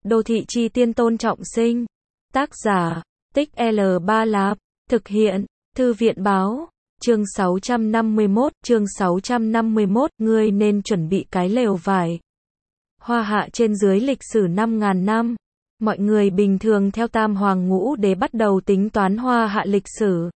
Đô thị chi tiên Tôn Trọng Sinh. Tác giả, Tích L Ba Lạp. Thực hiện, Thư viện Báo. Chương 651, ngươi nên chuẩn bị cái lều vải. Hoa Hạ trên dưới lịch sử 5.000 năm. Mọi người bình thường theo Tam Hoàng Ngũ Đế bắt đầu tính toán Hoa Hạ lịch sử.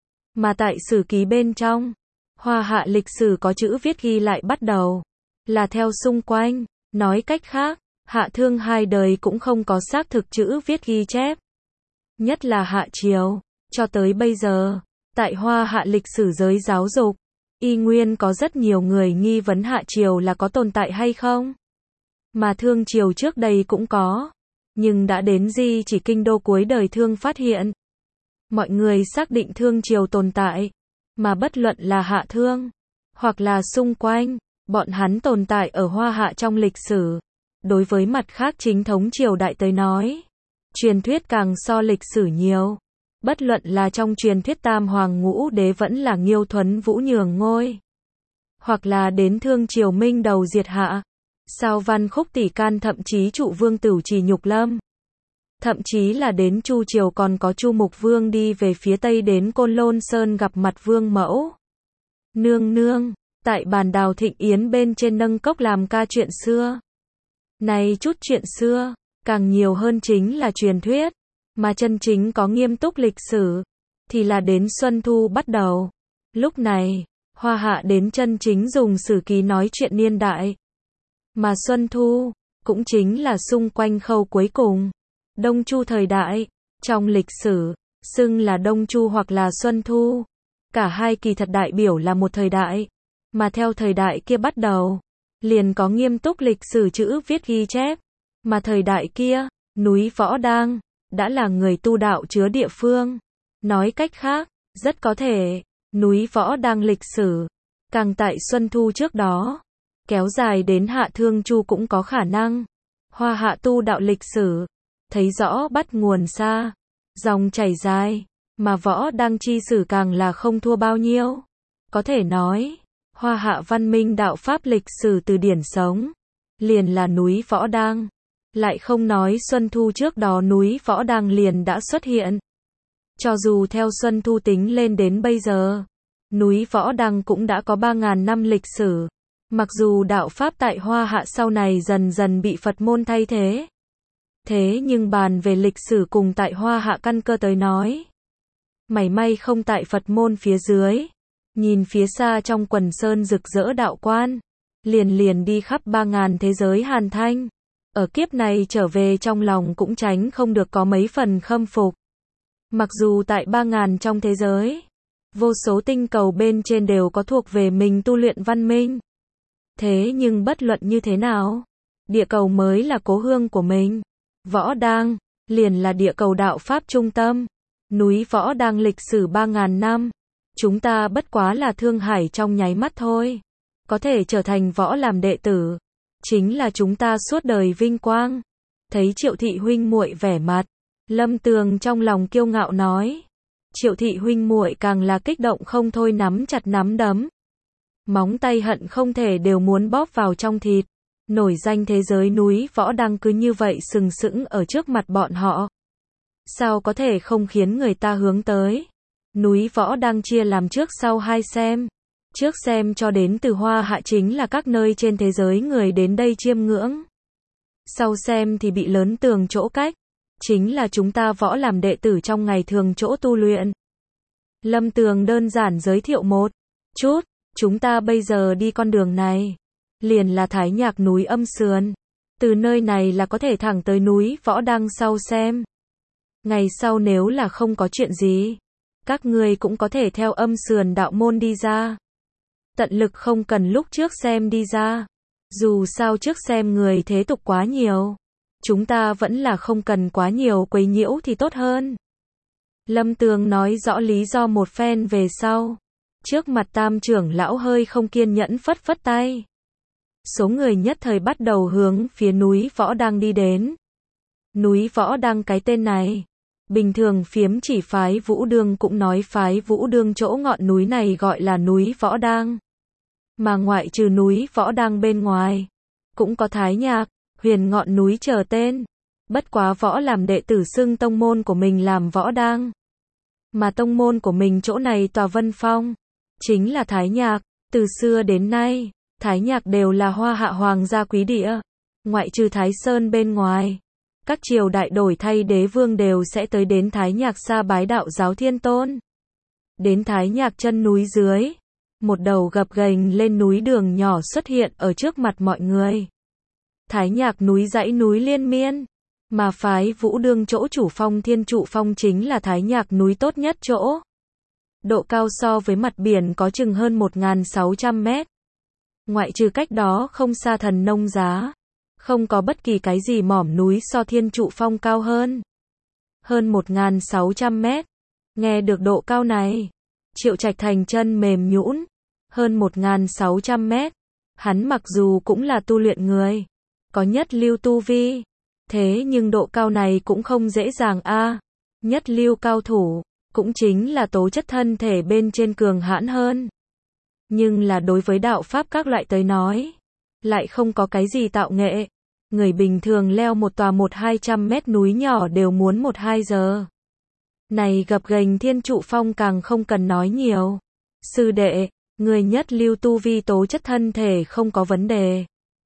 Mà tại sử ký bên trong, Hoa Hạ lịch sử có chữ viết ghi lại bắt đầu là theo xung quanh. Nói cách khác, Hạ Thương hai đời cũng không có xác thực chữ viết ghi chép. Nhất là Hạ Triều, cho tới bây giờ, tại Hoa Hạ lịch sử giới giáo dục, y nguyên có rất nhiều người nghi vấn Hạ Triều là có tồn tại hay không. Mà Thương Triều trước đây cũng có, nhưng đã đến Di chỉ kinh đô cuối đời Thương phát hiện. Mọi người xác định Thương Triều tồn tại, mà bất luận là Hạ Thương, hoặc là xung quanh, bọn hắn tồn tại ở Hoa Hạ trong lịch sử. Đối với mặt khác chính thống triều đại tới nói, truyền thuyết càng so lịch sử nhiều. Bất luận là trong truyền thuyết Tam Hoàng Ngũ Đế vẫn là Nghiêu Thuấn Vũ nhường ngôi, hoặc là đến Thương Triều Minh đầu diệt Hạ, Sao Văn Khúc Tỷ Can, thậm chí Trụ Vương Tửu Trì Nhục Lâm. Thậm chí là đến Chu Triều còn có Chu Mục Vương đi về phía Tây đến Côn Lôn Sơn gặp mặt Vương Mẫu Nương Nương, tại bàn đào thịnh yến bên trên nâng cốc làm ca chuyện xưa. Này chút chuyện xưa, càng nhiều hơn chính là truyền thuyết, mà chân chính có nghiêm túc lịch sử, thì là đến Xuân Thu bắt đầu. Lúc này, Hoa Hạ đến chân chính dùng sử ký nói chuyện niên đại. Mà Xuân Thu, cũng chính là xung quanh khâu cuối cùng. Đông Chu thời đại, trong lịch sử, xưng là Đông Chu hoặc là Xuân Thu. Cả hai kỳ thật đại biểu là một thời đại, mà theo thời đại kia bắt đầu, liền có nghiêm túc lịch sử chữ viết ghi chép. Mà thời đại kia, núi Võ Đang, đã là người tu đạo chứa địa phương. Nói cách khác, rất có thể, núi Võ Đang lịch sử, càng tại Xuân Thu trước đó, kéo dài đến Hạ Thương Chu cũng có khả năng. Hoa Hạ tu đạo lịch sử, thấy rõ bắt nguồn xa, dòng chảy dài, mà Võ Đang chi sử càng là không thua bao nhiêu. Có thể nói, Hoa Hạ văn minh đạo pháp lịch sử từ điển sống, liền là núi Võ Đang. Lại không nói Xuân Thu trước đó núi Võ Đang liền đã xuất hiện. Cho dù theo Xuân Thu tính lên đến bây giờ, núi Võ Đang cũng đã có 3.000 năm lịch sử. Mặc dù đạo pháp tại Hoa Hạ sau này dần dần bị Phật môn thay thế. Thế nhưng bàn về lịch sử cùng tại Hoa Hạ căn cơ tới nói, mảy may không tại Phật môn phía dưới. Nhìn phía xa trong quần sơn rực rỡ đạo quan, liền đi khắp 3.000 thế giới hàn thanh. Ở kiếp này trở về trong lòng cũng tránh không được có mấy phần khâm phục. Mặc dù tại 3.000 trong thế giới, vô số tinh cầu bên trên đều có thuộc về mình tu luyện văn minh. Thế nhưng bất luận như thế nào, địa cầu mới là cố hương của mình. Võ Đang, liền là địa cầu đạo pháp trung tâm. Núi Võ Đang lịch sử 3.000 năm. Chúng ta bất quá là Thương Hải trong nháy mắt thôi. Có thể trở thành võ làm đệ tử, chính là chúng ta suốt đời vinh quang. Thấy Triệu thị huynh muội vẻ mặt, Lâm Tường trong lòng kiêu ngạo nói. Triệu thị huynh muội càng là kích động không thôi, nắm chặt nắm đấm. Móng tay hận không thể đều muốn bóp vào trong thịt. Nổi danh thế giới núi Võ Đang cứ như vậy sừng sững ở trước mặt bọn họ. Sao có thể không khiến người ta hướng tới. Núi Võ Đang chia làm trước sau hai xem. Trước xem cho đến từ Hoa Hạ chính là các nơi trên thế giới người đến đây chiêm ngưỡng. Sau xem thì bị lớn tường chỗ cách, chính là chúng ta võ làm đệ tử trong ngày thường chỗ tu luyện. Lâm Tường đơn giản giới thiệu một chút, chúng ta bây giờ đi con đường này, liền là Thái Nhạc núi Âm Sườn. Từ nơi này là có thể thẳng tới núi Võ Đang sau xem. Ngày sau nếu là không có chuyện gì, các ngươi cũng có thể theo Âm Sườn đạo môn đi ra. Tận lực không cần lúc trước xem đi ra. Dù sao trước xem người thế tục quá nhiều. Chúng ta vẫn là không cần quá nhiều quấy nhiễu thì tốt hơn. Lâm Tường nói rõ lý do một phen về sau. Trước mặt Tam trưởng lão hơi không kiên nhẫn phất phất tay. Số người nhất thời bắt đầu hướng phía núi Võ Đang đi đến. Núi Võ Đang cái tên này, bình thường phiếm chỉ phái Vũ Đương cũng nói phái Vũ Đương chỗ ngọn núi này gọi là núi Võ Đang. Mà ngoại trừ núi Võ Đang bên ngoài, cũng có Thái Nhạc, Huyền ngọn núi chờ tên. Bất quá võ làm đệ tử xưng tông môn của mình làm võ đang. Mà tông môn của mình chỗ này tòa Vân Phong, chính là Thái Nhạc. Từ xưa đến nay, Thái Nhạc đều là Hoa Hạ hoàng gia quý địa. Ngoại trừ Thái Sơn bên ngoài, các triều đại đổi thay đế vương đều sẽ tới đến Thái Nhạc sa bái đạo giáo Thiên Tôn. Đến Thái Nhạc chân núi dưới, một đầu gập ghềnh lên núi đường nhỏ xuất hiện ở trước mặt mọi người. Thái Nhạc núi dãy núi liên miên, mà phái Vũ đương chỗ chủ phong Thiên Trụ Phong chính là Thái Nhạc núi tốt nhất chỗ. Độ cao so với mặt biển có chừng hơn 1.600 mét. Ngoại trừ cách đó không xa Thần Nông Giá, không có bất kỳ cái gì mỏm núi so Thiên Trụ Phong cao hơn. Hơn 1.600 mét. Nghe được độ cao này, Triệu Trạch Thành chân mềm nhũn. Hơn 1.600 mét. Hắn mặc dù cũng là tu luyện người, có nhất lưu tu vi, thế nhưng độ cao này cũng không dễ dàng a. Nhất lưu cao thủ, cũng chính là tố chất thân thể bên trên cường hãn hơn. Nhưng là đối với đạo pháp các loại tới nói, lại không có cái gì tạo nghệ. Người bình thường leo một tòa 100-200 mét núi nhỏ đều muốn 1-2 giờ. Này gập ghềnh Thiên Trụ Phong càng không cần nói nhiều. Sư đệ, người nhất lưu tu vi tố chất thân thể không có vấn đề.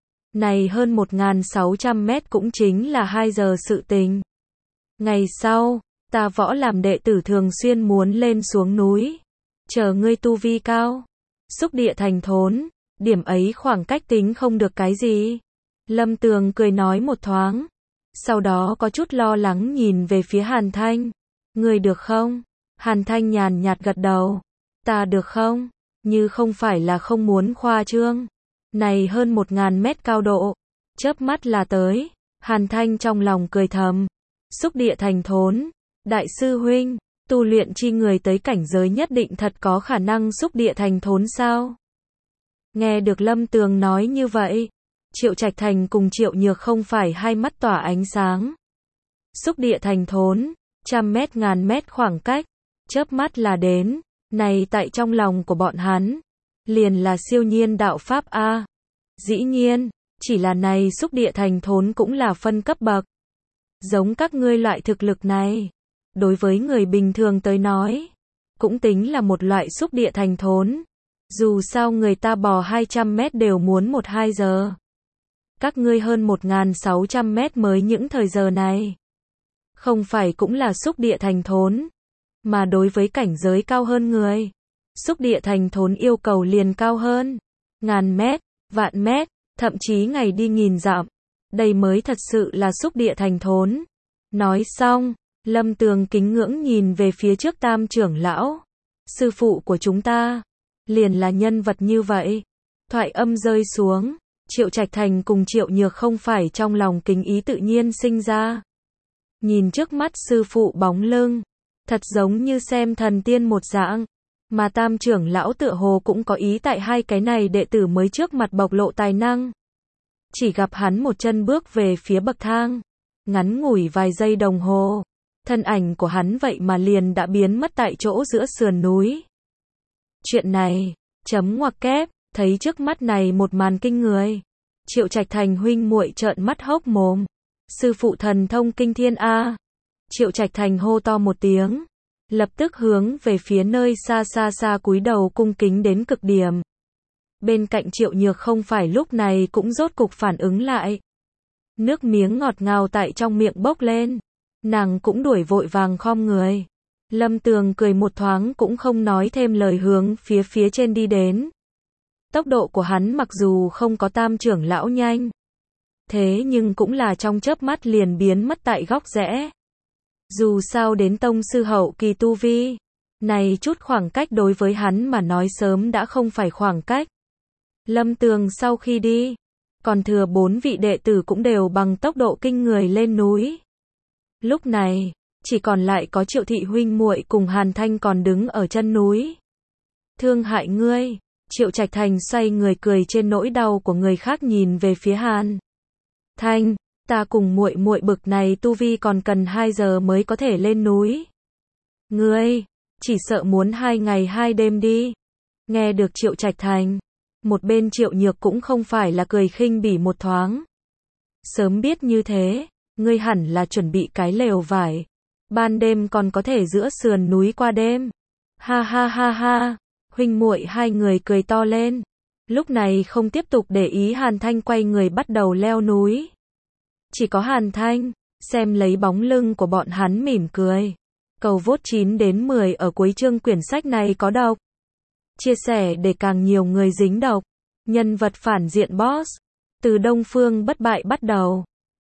Này hơn 1.600 mét cũng chính là 2 giờ sự tình. Ngày sau, ta võ làm đệ tử thường xuyên muốn lên xuống núi. Chờ ngươi tu vi cao, xúc địa thành thốn, điểm ấy khoảng cách tính không được cái gì. Lâm Tường cười nói một thoáng, sau đó có chút lo lắng nhìn về phía Hàn Thanh. Ngươi được không? Hàn Thanh nhàn nhạt gật đầu. Ta được không? Như không phải là không muốn khoa trương. Này hơn 1.000 mét cao độ, chớp mắt là tới. Hàn Thanh trong lòng cười thầm. Xúc địa thành thốn. Đại sư huynh, tu luyện chi người tới cảnh giới nhất định thật có khả năng xúc địa thành thốn sao? Nghe được Lâm Tường nói như vậy, Triệu Trạch Thành cùng Triệu Nhược không phải hai mắt tỏa ánh sáng. Xúc địa thành thốn, 100 mét ngàn mét khoảng cách, chớp mắt là đến. Này tại trong lòng của bọn hắn, liền là siêu nhiên đạo pháp a. Dĩ nhiên, chỉ là này xúc địa thành thốn cũng là phân cấp bậc. Giống các ngươi loại thực lực này, đối với người bình thường tới nói, cũng tính là một loại xúc địa thành thốn. Dù sao người ta bò 200 mét đều muốn 1-2 giờ. Các ngươi hơn 1.600 mét mới những thời giờ này. Không phải cũng là xúc địa thành thốn. Mà đối với cảnh giới cao hơn người, xúc địa thành thốn yêu cầu liền cao hơn. Ngàn mét, vạn mét, thậm chí ngày đi nghìn dặm. Đây mới thật sự là xúc địa thành thốn. Nói xong, Lâm Tường kính ngưỡng nhìn về phía trước Tam trưởng lão. Sư phụ của chúng ta, liền là nhân vật như vậy. Thoại âm rơi xuống, Triệu Trạch Thành cùng Triệu Nhược không phải trong lòng kính ý tự nhiên sinh ra. Nhìn trước mắt sư phụ bóng lưng, thật giống như xem thần tiên một dạng. Mà Tam trưởng lão tựa hồ cũng có ý tại hai cái này đệ tử mới trước mặt bộc lộ tài năng. Chỉ gặp hắn một chân bước về phía bậc thang. Ngắn ngủi vài giây đồng hồ, thân ảnh của hắn vậy mà liền đã biến mất tại chỗ giữa sườn núi. Chuyện này, chấm ngoặc kép, thấy trước mắt này một màn kinh người. Triệu Trạch Thành huynh muội trợn mắt hốc mồm. Sư phụ thần thông kinh thiên a. Triệu Trạch Thành hô to một tiếng, lập tức hướng về phía nơi xa xa xa cúi đầu cung kính đến cực điểm. Bên cạnh Triệu Nhược không phải lúc này cũng rốt cục phản ứng lại. Nước miếng ngọt ngào tại trong miệng bốc lên. Nàng cũng đuổi vội vàng khom người. Lâm Tường cười một thoáng cũng không nói thêm lời hướng phía trên đi đến. Tốc độ của hắn mặc dù không có Tam trưởng lão nhanh, thế nhưng cũng là trong chớp mắt liền biến mất tại góc rẽ. Dù sao đến tông sư hậu kỳ tu vi, này chút khoảng cách đối với hắn mà nói sớm đã không phải khoảng cách. Lâm Tường sau khi đi, còn thừa 4 vị đệ tử cũng đều bằng tốc độ kinh người lên núi. Lúc này, chỉ còn lại có Triệu thị huynh muội cùng Hàn Thanh còn đứng ở chân núi. Thương hại ngươi. Triệu Trạch Thành xoay người cười trên nỗi đau của người khác nhìn về phía Hàn Thanh, ta cùng muội muội bực này tu vi còn cần 2 giờ mới có thể lên núi. Ngươi, chỉ sợ muốn 2 ngày 2 đêm đi. Nghe được Triệu Trạch Thành, một bên Triệu Nhược cũng không phải là cười khinh bỉ một thoáng. Sớm biết như thế, Ngươi hẳn là chuẩn bị cái lều vải. Ban đêm còn có thể giữa sườn núi qua đêm. Ha ha ha ha. Huynh muội hai người cười to lên. Lúc này không tiếp tục để ý Hàn Thanh quay người bắt đầu leo núi. Chỉ có Hàn Thanh, xem lấy bóng lưng của bọn hắn mỉm cười. Cầu vote 9 đến 10 ở cuối chương quyển sách này có độc. Chia sẻ để càng nhiều người dính độc. Nhân vật phản diện boss. Từ Đông Phương bất bại bắt đầu.